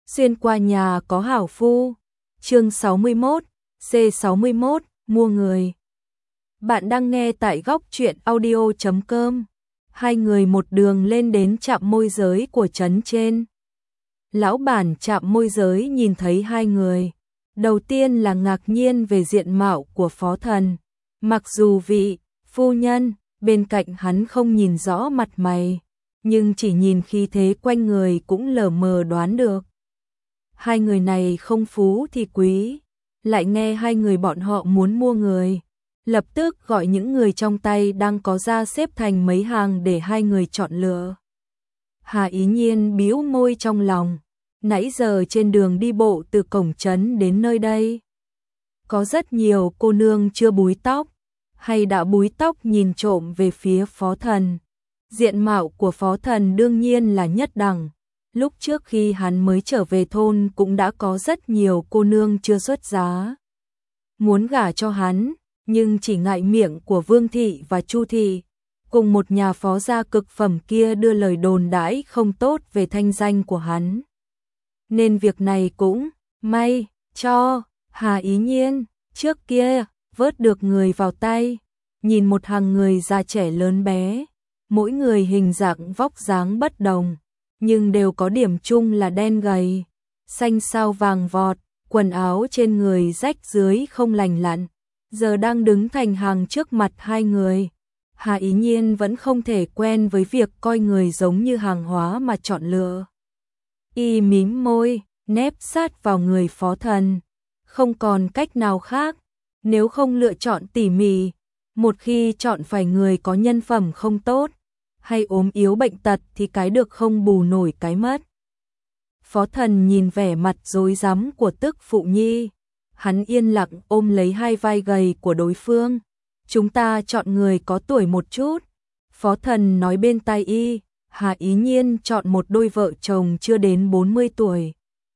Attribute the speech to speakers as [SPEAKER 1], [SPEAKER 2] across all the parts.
[SPEAKER 1] Xuyên qua nhà có hảo phu. Chương 61, C61, mua người. Bạn đang nghe tại góc truyện audio.com. Hai người một đường lên đến trạm môi giới của trấn trên. Lão bản trạm môi giới nhìn thấy hai người. Đầu tiên là ngạc nhiên về diện mạo của Phó Thần. Mặc dù vị phu nhân bên cạnh hắn không nhìn rõ mặt mày, nhưng chỉ nhìn khí thế quanh người cũng lờ mờ đoán được. Hai người này không phú thì quý, lại nghe hai người bọn họ muốn mua người. Lập tức gọi những người trong tay đang có ra xếp thành mấy hàng để hai người chọn lựa. Hà Ý Nhiên bĩu môi trong lòng, nãy giờ trên đường đi bộ từ cổng trấn đến nơi đây. Có rất nhiều cô nương chưa búi tóc, hay đã búi tóc nhìn trộm về phía Phó Thần. Diện mạo của Phó Thần đương nhiên là nhất đẳng. Lúc trước khi hắn mới trở về thôn cũng đã có rất nhiều cô nương chưa xuất giá muốn gả cho hắn, nhưng chỉ ngại miệng của Vương Thị và Chu Thị, cùng một nhà phó gia cực phẩm kia đưa lời đồn đãi không tốt về thanh danh của hắn. Nên việc này cũng may cho Hà Ý Nhiên, trước kia vớt được người vào tay, nhìn một hàng người già trẻ lớn bé, mỗi người hình dạng vóc dáng bất đồng, nhưng đều có điểm chung là đen gầy, xanh sao vàng vọt, quần áo trên người rách rưới không lành lặn, giờ đang đứng thành hàng trước mặt hai người. Hà Ý Nhiên vẫn không thể quen với việc coi người giống như hàng hóa mà chọn lựa. Y mím môi, nép sát vào người Phó Thần, không còn cách nào khác, nếu không lựa chọn tỉ mỉ, một khi chọn phải người có nhân phẩm không tốt, hay ốm yếu bệnh tật thì cái được không bù nổi cái mất. Phó Thần nhìn vẻ mặt rối rắm của tức phụ nhi, hắn yên lặng ôm lấy hai vai gầy của đối phương. Chúng ta chọn người có tuổi một chút. Phó Thần nói bên tai y. Hà Ý Nhiên chọn một đôi vợ chồng chưa đến 40 tuổi.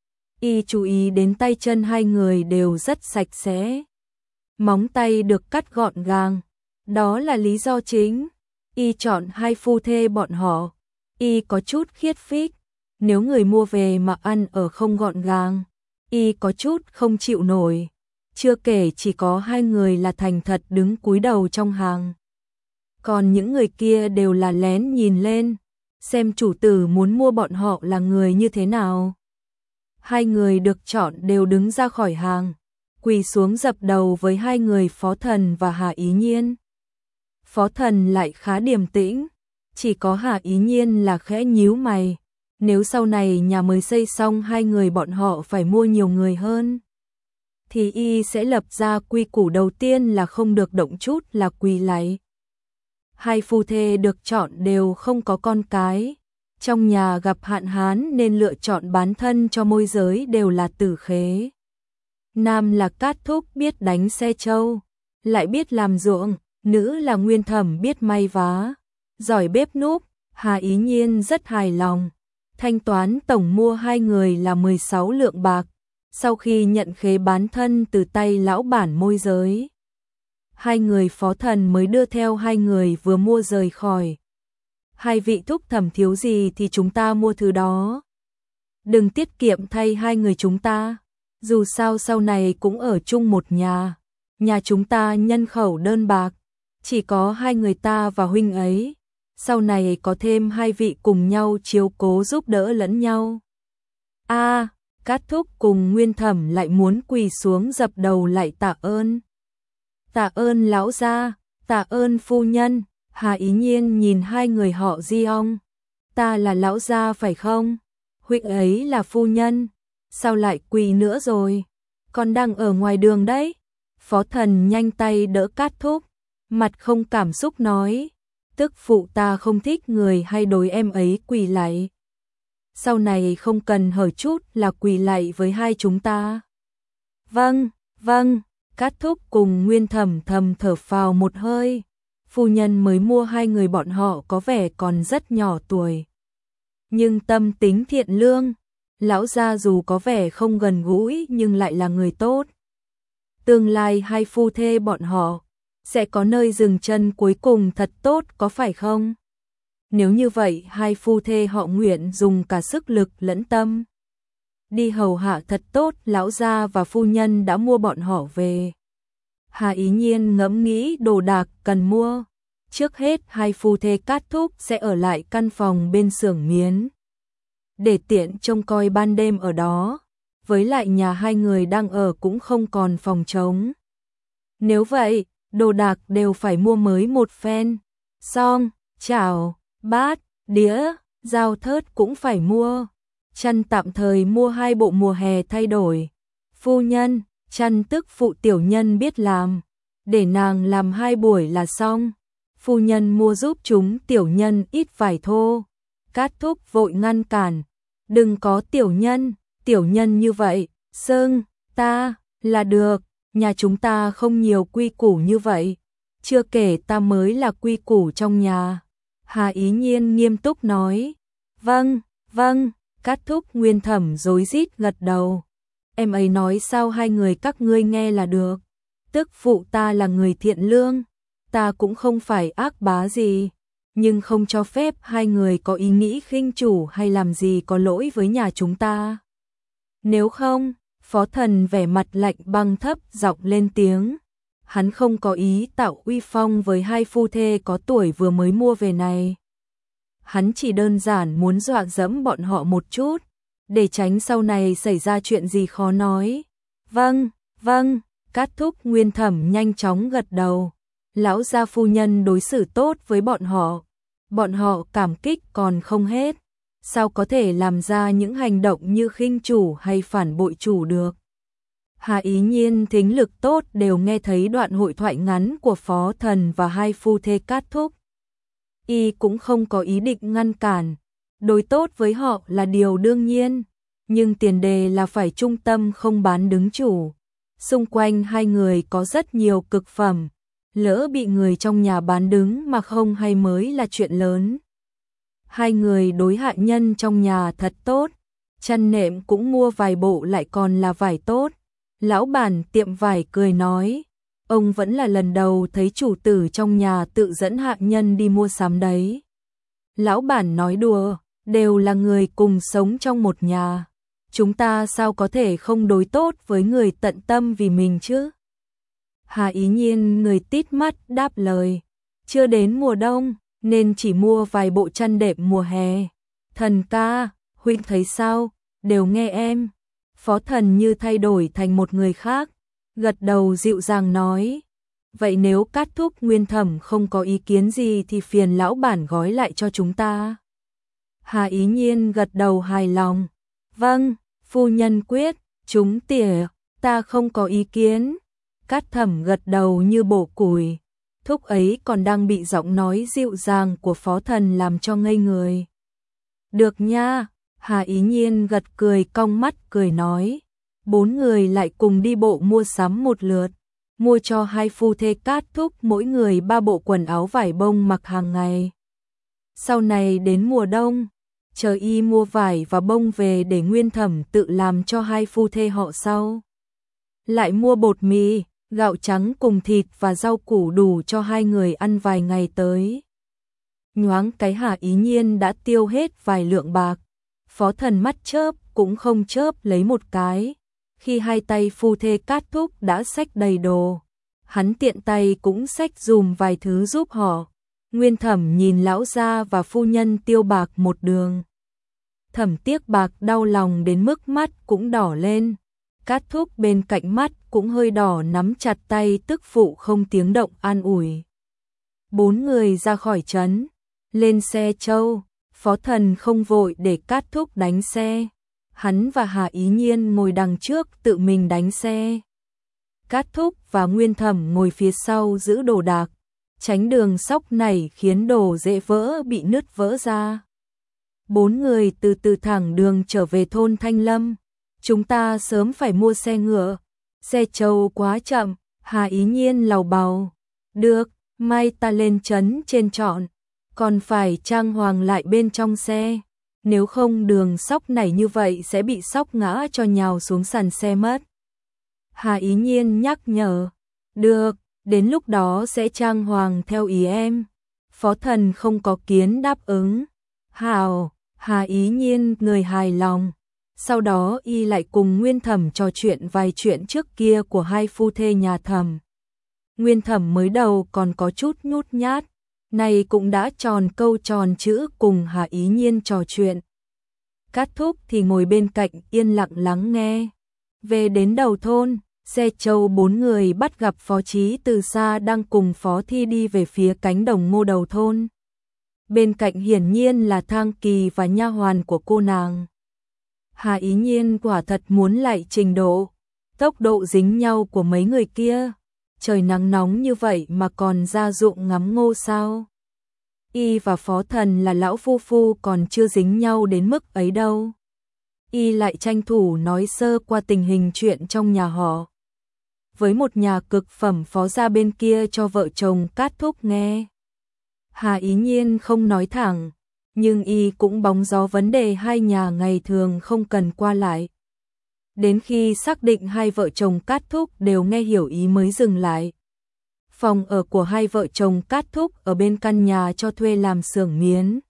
[SPEAKER 1] Y chú ý đến tay chân hai người đều rất sạch sẽ, móng tay được cắt gọn gàng, đó là lý do chính. Y chọn hai phu thê bọn họ. Y có chút khiết phích, nếu người mua về mà ăn ở không gọn gàng, Y có chút không chịu nổi. Chưa kể chỉ có hai người là thành thật đứng cúi đầu trong hàng, còn những người kia đều là lén nhìn lên, xem chủ tử muốn mua bọn họ là người như thế nào. Hai người được chọn đều đứng ra khỏi hàng, quỳ xuống dập đầu với hai người Phó Thần và Hà Ý Nhiên. Phó Thần lại khá điềm tĩnh, chỉ có Hà Ý Nhiên là khẽ nhíu mày. Nếu sau này nhà mới xây xong hai người bọn họ phải mua nhiều người hơn, thì y sẽ lập ra quy củ đầu tiên là không được động chút là quỳ lạy. Hai phu thê được chọn đều không có con cái, trong nhà gặp hạn hán nên lựa chọn bán thân cho môi giới đều là tử khế. Nam là Cát Thúc biết đánh xe trâu, lại biết làm ruộng, nữ là Nguyên Thẩm biết may vá, giỏi bếp núc. Hà Ý Nhiên rất hài lòng. Thanh toán tổng mua hai người là 16 lượng bạc, sau khi nhận khế bán thân từ tay lão bản môi giới. Hai người Phó Thần mới đưa theo hai người vừa mua rời khỏi. Hai vị thúc thẩm thiếu gì thì chúng ta mua thứ đó. Đừng tiết kiệm thay hai người chúng ta, dù sao sau này cũng ở chung một nhà. Nhà chúng ta nhân khẩu đơn bạc, chỉ có hai người ta và huynh ấy. Sau này có thêm hai vị cùng nhau chiếu cố giúp đỡ lẫn nhau. Cát Thúc cùng Nguyên Thẩm lại muốn quỳ xuống dập đầu lại tạ ơn. Tạ ơn lão gia, tạ ơn phu nhân. Hà Ý Nhiên nhìn hai người họ Diong. Ta là lão gia phải không? Huynh ấy là phu nhân. Sao lại quỳ nữa rồi? Con đang ở ngoài đường đấy. Phó Thần nhanh tay đỡ Cát Thúc, mặt không cảm xúc nói. Tức phụ ta không thích người hay đối em ấy quỳ lạy. Sau này không cần hở chút là quỳ lạy với hai chúng ta. Vâng, vâng. Cát Thúc cùng Nguyên Thẩm thầm thở phào một hơi. Phu nhân mới mua hai người bọn họ có vẻ còn rất nhỏ tuổi, nhưng tâm tính thiện lương. Lão gia dù có vẻ không gần gũi nhưng lại là người tốt. Tương lai hai phu thê bọn họ sẽ có nơi dừng chân cuối cùng thật tốt có phải không? Nếu như vậy hai phu thê họ nguyện dùng cả sức lực lẫn tâm. đi hầu hạ thật tốt, lão gia và phu nhân đã mua bọn họ về. Hà Ý Nhiên ngẫm nghĩ đồ đạc cần mua. Trước hết hai phu thê Cát Thúc sẽ ở lại căn phòng bên xưởng miến, để tiện trông coi ban đêm ở đó. Với lại nhà hai người đang ở cũng không còn phòng trống. Nếu vậy, đồ đạc đều phải mua mới một phen. Xong, chảo, bát, đĩa, dao thớt cũng phải mua. Chăn tạm thời mua 2 bộ mùa hè thay đổi. Phu nhân, chăn tức phụ tiểu nhân biết làm, để nàng làm 2 buổi là xong. Phu nhân mua giúp chúng tiểu nhân ít vải thô. Cát Thúc vội ngăn cản, đừng có tiểu nhân như vậy, Sơn, ta, là được, nhà chúng ta không nhiều quy củ như vậy, chưa kể ta mới là quy củ trong nhà. Hà Ý Nhiên nghiêm túc nói, vâng, Cát Thúc Nguyên Thẩm rối rít gật đầu. Em ấy nói sao hai người các ngươi nghe là được, tức phụ ta là người thiện lương, ta cũng không phải ác bá gì, nhưng không cho phép hai người có ý nghĩ khinh chủ hay làm gì có lỗi với nhà chúng ta. Nếu không, Phó Thần vẻ mặt lạnh băng thấp giọng lên tiếng. Hắn không có ý tạo uy phong với hai phu thê có tuổi vừa mới mua về này. Hắn chỉ đơn giản muốn dọa dẫm bọn họ một chút, để tránh sau này xảy ra chuyện gì khó nói. Vâng, Cát Thúc Nguyên Thẩm nhanh chóng gật đầu. Lão gia phu nhân đối xử tốt với bọn họ cảm kích còn không hết. Sao có thể làm ra những hành động như khinh chủ hay phản bội chủ được. Hà Ý Nhiên thính lực tốt đều nghe thấy đoạn hội thoại ngắn của Phó Thần và hai phu thê Cát Thúc. Y cũng không có ý định ngăn cản, đối tốt với họ là điều đương nhiên, nhưng tiền đề là phải trung tâm không bán đứng chủ. Xung quanh hai người có rất nhiều cực phẩm, lỡ bị người trong nhà bán đứng mà không hay mới là chuyện lớn. Hai người đối hạ nhân trong nhà thật tốt, chăn nệm cũng mua vài bộ lại còn là vải tốt. Lão bản tiệm vải cười nói, ông vẫn là lần đầu thấy chủ tử trong nhà tự dẫn hạ nhân đi mua sắm đấy. Lão bản nói đùa, đều là người cùng sống trong một nhà, chúng ta sao có thể không đối tốt với người tận tâm vì mình chứ. Hà Ý Nhiên người tít mắt đáp lời, chưa đến mùa đông nên chỉ mua vài bộ chăn đệm mùa hè. Thần ca, huynh thấy sao, đều nghe em. Phó Thần như thay đổi thành một người khác, gật đầu dịu dàng nói, vậy nếu Cát Thúc Nguyên Thẩm không có ý kiến gì thì phiền lão bản gói lại cho chúng ta. Hà Ý Nhiên gật đầu hài lòng, vâng, phu nhân quyết, chúng tỉa, ta không có ý kiến. Cát Thẩm gật đầu như bổ củi, thúc ấy còn đang bị giọng nói dịu dàng của Phó Thần làm cho ngây người. Được nha. Hà Ý Nhiên gật cười cong mắt cười nói, 4 người lại cùng đi bộ mua sắm một lượt, mua cho hai phu thê Cát Thúc mỗi người 3 bộ quần áo vải bông mặc hàng ngày. Sau này đến mùa đông, chờ y mua vải và bông về để Nguyên Thẩm tự làm cho hai phu thê họ sau. Lại mua bột mì, gạo trắng cùng thịt và rau củ đủ cho hai người ăn vài ngày tới. Nhoáng cái Hà Ý Nhiên đã tiêu hết vài lượng bạc. Phó Thần mắt chớp cũng không chớp lấy một cái, khi hai tay phu thê Cát Thúc đã xách đầy đồ, hắn tiện tay cũng xách dùm vài thứ giúp họ. Nguyên Thẩm nhìn lão gia và phu nhân tiêu bạc một đường. Thẩm tiếc bạc đau lòng đến mức mắt cũng đỏ lên, Cát Thúc bên cạnh mắt cũng hơi đỏ nắm chặt tay tức phụ không tiếng động an ủi. 4 người ra khỏi trấn, lên xe trâu. Phó Thần không vội để Cát Thúc đánh xe, hắn và Hà Ý Nhiên ngồi đằng trước tự mình đánh xe. Cát Thúc và Nguyên Thẩm ngồi phía sau giữ đồ đạc, tránh đường sóc này khiến đồ dễ vỡ bị nứt vỡ ra. 4 người từ từ thẳng đường trở về thôn Thanh Lâm. Chúng ta sớm phải mua xe ngựa, xe trâu quá chậm. Hà Ý Nhiên lầu bầu, được, mai ta lên trấn trên chọn, còn phải trang hoàng lại bên trong xe, nếu không đường sóc này như vậy sẽ bị sóc ngã cho nhào xuống sàn xe mất. Hà Ý Nhiên nhắc nhở, được, đến lúc đó sẽ trang hoàng theo ý em. Phó Thần không có kiến đáp ứng. Hảo, Hà Ý Nhiên người hài lòng. Sau đó y lại cùng Nguyên Thẩm trò chuyện vài chuyện trước kia của hai phu thê nhà Thẩm. Nguyên Thẩm mới đầu còn có chút nhút nhát, này cũng đã tròn câu tròn chữ cùng Hà Ý Nhiên trò chuyện. Cát Thúc thì ngồi bên cạnh yên lặng lắng nghe. Về đến đầu thôn, xe trâu 4 người bắt gặp Phó Chí từ xa đang cùng Phó Thi đi về phía cánh đồng ngô đầu thôn. Bên cạnh hiển nhiên là Thang Kỳ và nha hoàn của cô nàng. Hà Ý Nhiên quả thật muốn lại trình độ, tốc độ dính nhau của mấy người kia. Trời nắng nóng như vậy mà còn ra ruộng ngắm ngô sao? Y và Phó Thần là lão phu phu còn chưa dính nhau đến mức ấy đâu. Y lại tranh thủ nói sơ qua tình hình chuyện trong nhà họ. Với một nhà cực phẩm Phó gia bên kia cho vợ chồng Cát Thúc nghe. Hà Ý Nhiên không nói thẳng, nhưng y cũng bóng gió vấn đề hai nhà ngày thường không cần qua lại. Đến khi xác định hai vợ chồng Cát Thúc đều nghe hiểu ý mới dừng lại. Phòng ở của hai vợ chồng Cát Thúc ở bên căn nhà cho thuê làm xưởng miến.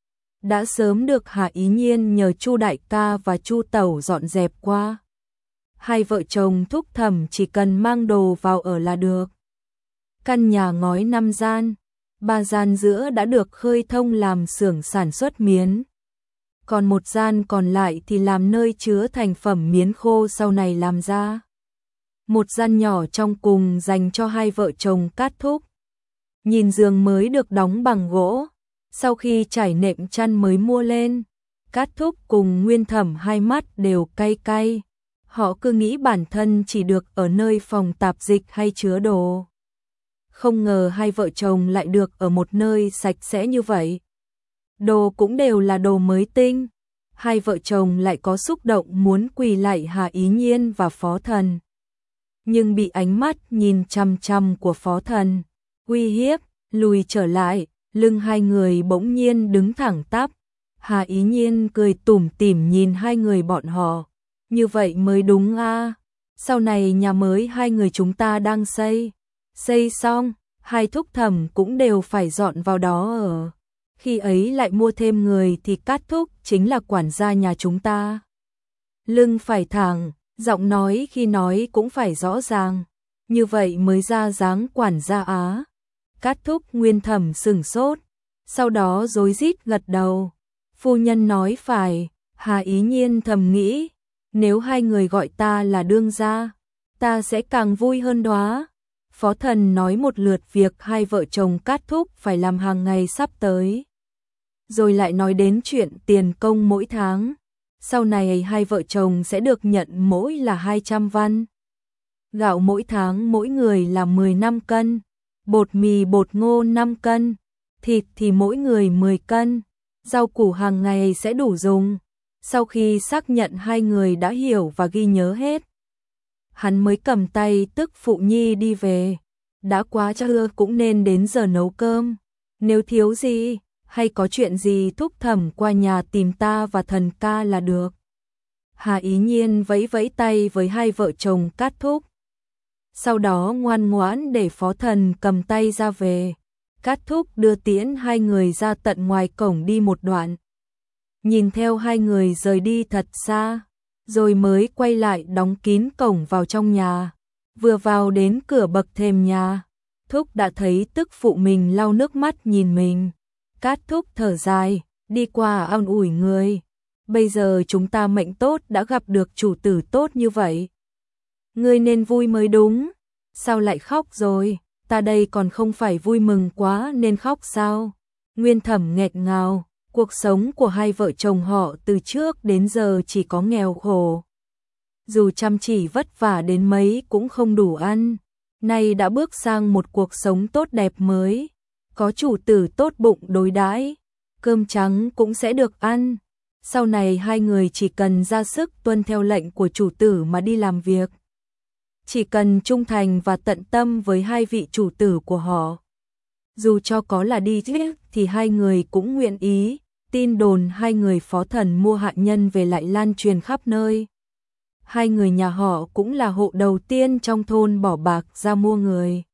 [SPEAKER 1] Đã sớm được Hà Ý Nhiên nhờ Chu đại ca và Chu tẩu dọn dẹp qua. Hai vợ chồng Thúc Thẩm chỉ cần mang đồ vào ở là được. Căn nhà ngói 5 gian, 3 gian giữa đã được khơi thông làm xưởng sản xuất miến. Còn một gian còn lại thì làm nơi chứa thành phẩm miến khô sau này làm ra. Một gian nhỏ trong cùng dành cho hai vợ chồng Cát Thúc. Nhìn giường mới được đóng bằng gỗ, sau khi trải nệm chăn mới mua lên, Cát Thúc cùng Nguyên Thẩm hai mắt đều cay cay. Họ cứ nghĩ bản thân chỉ được ở nơi phòng tạp dịch hay chứa đồ. Không ngờ hai vợ chồng lại được ở một nơi sạch sẽ như vậy. Đồ cũng đều là đồ mới tinh. Hai vợ chồng lại có xúc động muốn quỳ lạy Hà Ý Nhiên và Phó Thần. Nhưng bị ánh mắt nhìn chằm chằm của Phó Thần uy hiếp, lùi trở lại, lưng hai người bỗng nhiên đứng thẳng tắp. Hà Ý Nhiên cười tủm tỉm nhìn hai người bọn họ. Như vậy mới đúng a. Sau này nhà mới hai người chúng ta đang xây xong, hai Thúc Thẩm cũng đều phải dọn vào đó ở. Khi ấy lại mua thêm người thì Cát Thúc chính là quản gia nhà chúng ta. Lưng phải thẳng, giọng nói khi nói cũng phải rõ ràng, như vậy mới ra dáng quản gia á. Cát Thúc Nguyên Thẩm sửng sốt, sau đó rối rít gật đầu. Phu nhân nói phải. Hà Ý Nhiên thầm nghĩ, nếu hai người gọi ta là đương gia, ta sẽ càng vui hơn đó. Phó Thần nói một lượt việc hai vợ chồng Cát Thúc phải làm hàng ngày sắp tới. Rồi lại nói đến chuyện tiền công mỗi tháng. Sau này hai vợ chồng sẽ được nhận mỗi là 200 văn. Gạo mỗi tháng mỗi người là 15 cân. Bột mì bột ngô 5 cân. Thịt thì mỗi người 10 cân. Rau củ hàng ngày sẽ đủ dùng. Sau khi xác nhận hai người đã hiểu và ghi nhớ hết, hắn mới cầm tay tức phụ nhi đi về. Đã quá trưa cũng nên đến giờ nấu cơm. Nếu thiếu gì hay có chuyện gì Thúc Thẩm qua nhà tìm ta và Thần ca là được. Hà Ý Nhiên vẫy vẫy tay với hai vợ chồng Cát Thúc. Sau đó ngoan ngoãn để Phó Thần cầm tay ra về. Cát Thúc đưa tiễn hai người ra tận ngoài cổng đi một đoạn. Nhìn theo hai người rời đi thật xa, rồi mới quay lại đóng kín cổng vào trong nhà. Vừa vào đến cửa bậc thềm nhà, Thúc đã thấy tức phụ mình lau nước mắt nhìn mình. Cát Thúc thở dài, đi qua an ủi người. Bây giờ chúng ta mệnh tốt đã gặp được chủ tử tốt như vậy. Ngươi nên vui mới đúng. Sao lại khóc rồi? Ta đây còn không phải vui mừng quá nên khóc sao? Nguyên Thẩm nghẹt ngào. Cuộc sống của hai vợ chồng họ từ trước đến giờ chỉ có nghèo khổ. Dù chăm chỉ vất vả đến mấy cũng không đủ ăn. Nay đã bước sang một cuộc sống tốt đẹp mới. Có chủ tử tốt bụng đối đãi, cơm trắng cũng sẽ được ăn. Sau này hai người chỉ cần ra sức tuân theo lệnh của chủ tử mà đi làm việc. Chỉ cần trung thành và tận tâm với hai vị chủ tử của họ. Dù cho có là đi giết thì hai người cũng nguyện ý. Tin đồn hai người Phó Thần mua hạ nhân về lại lan truyền khắp nơi. Hai người nhà họ cũng là hộ đầu tiên trong thôn bỏ bạc ra mua người.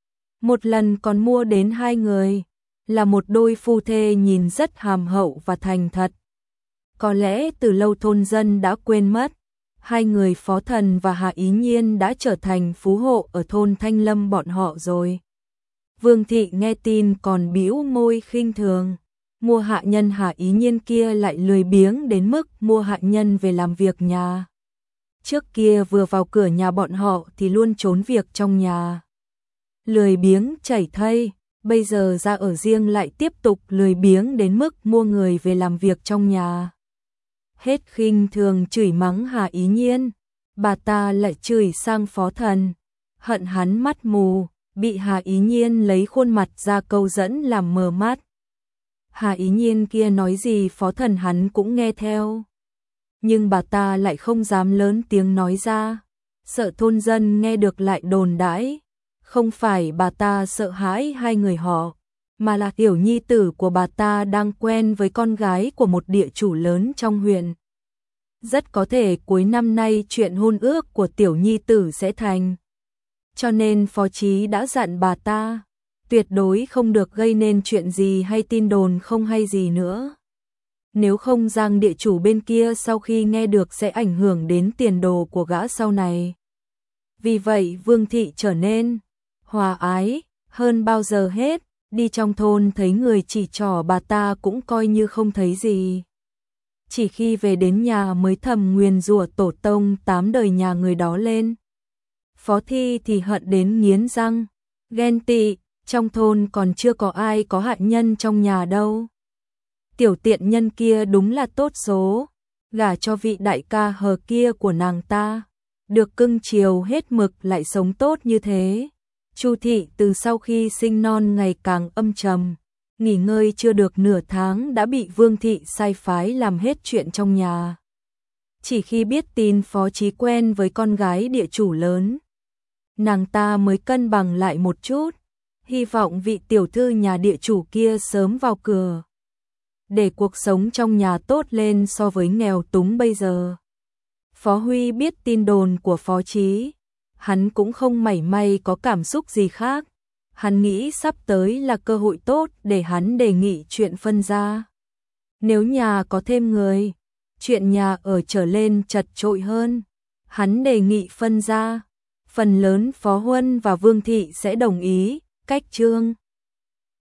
[SPEAKER 1] Một lần còn mua đến hai người, là một đôi phu thê nhìn rất hàm hậu và thành thật. Có lẽ từ lâu thôn dân đã quên mất, hai người Phó Thần và Hạ Ý Nhiên đã trở thành phú hộ ở thôn Thanh Lâm bọn họ rồi. Vương thị nghe tin còn bĩu môi khinh thường, mua hạ nhân Hạ Ý Nhiên kia lại lười biếng đến mức mua hạ nhân về làm việc nhà. Trước kia vừa vào cửa nhà bọn họ thì luôn trốn việc trong nhà. Lười biếng chảy thây, bây giờ ra ở riêng lại tiếp tục lười biếng đến mức mua người về làm việc trong nhà. Hết khinh thường chửi mắng Hạ Ý Nhiên, bà ta lại chửi sang Phó Thần, hận hắn mắt mù, bị Hạ Ý Nhiên lấy khuôn mặt ra câu dẫn làm mờ mắt. Hạ Ý Nhiên kia nói gì Phó Thần hắn cũng nghe theo. Nhưng bà ta lại không dám lớn tiếng nói ra, sợ thôn dân nghe được lại đồn đãi. Không phải bà ta sợ hãi hai người họ, mà là tiểu nhi tử của bà ta đang quen với con gái của một địa chủ lớn trong huyện. Rất có thể cuối năm nay chuyện hôn ước của tiểu nhi tử sẽ thành. Cho nên Phó Chí đã dặn bà ta, tuyệt đối không được gây nên chuyện gì hay tin đồn không hay gì nữa. Nếu không Giang địa chủ bên kia sau khi nghe được sẽ ảnh hưởng đến tiền đồ của gã sau này. Vì vậy Vương thị trở nên hòa ái hơn bao giờ hết, đi trong thôn thấy người chỉ trỏ bà ta cũng coi như không thấy gì. Chỉ khi về đến nhà mới thầm nguyền rủa tổ tông 8 đời nhà người đó lên. Phó Thi thì hận đến nghiến răng, ghen tị, trong thôn còn chưa có ai có hạ nhân trong nhà đâu. Tiểu tiện nhân kia đúng là tốt số, gả cho vị đại ca hờ kia của nàng ta, được cưng chiều hết mực lại sống tốt như thế. Chu thị từ sau khi sinh non ngày càng âm trầm, nghỉ ngơi chưa được nửa tháng đã bị Vương thị sai phái làm hết chuyện trong nhà. Chỉ khi biết tin Phó Chí quen với con gái địa chủ lớn, nàng ta mới cân bằng lại một chút, hy vọng vị tiểu thư nhà địa chủ kia sớm vào cửa, để cuộc sống trong nhà tốt lên so với nghèo túng bây giờ. Phó Huy biết tin đồn của Phó Chí, hắn cũng không mảy may có cảm xúc gì khác. Hắn nghĩ sắp tới là cơ hội tốt để hắn đề nghị chuyện phân gia. Nếu nhà có thêm người, chuyện nhà ở trở lên chật chội hơn, hắn đề nghị phân gia. Phần lớn Phó Huân và Vương thị sẽ đồng ý, cách Trương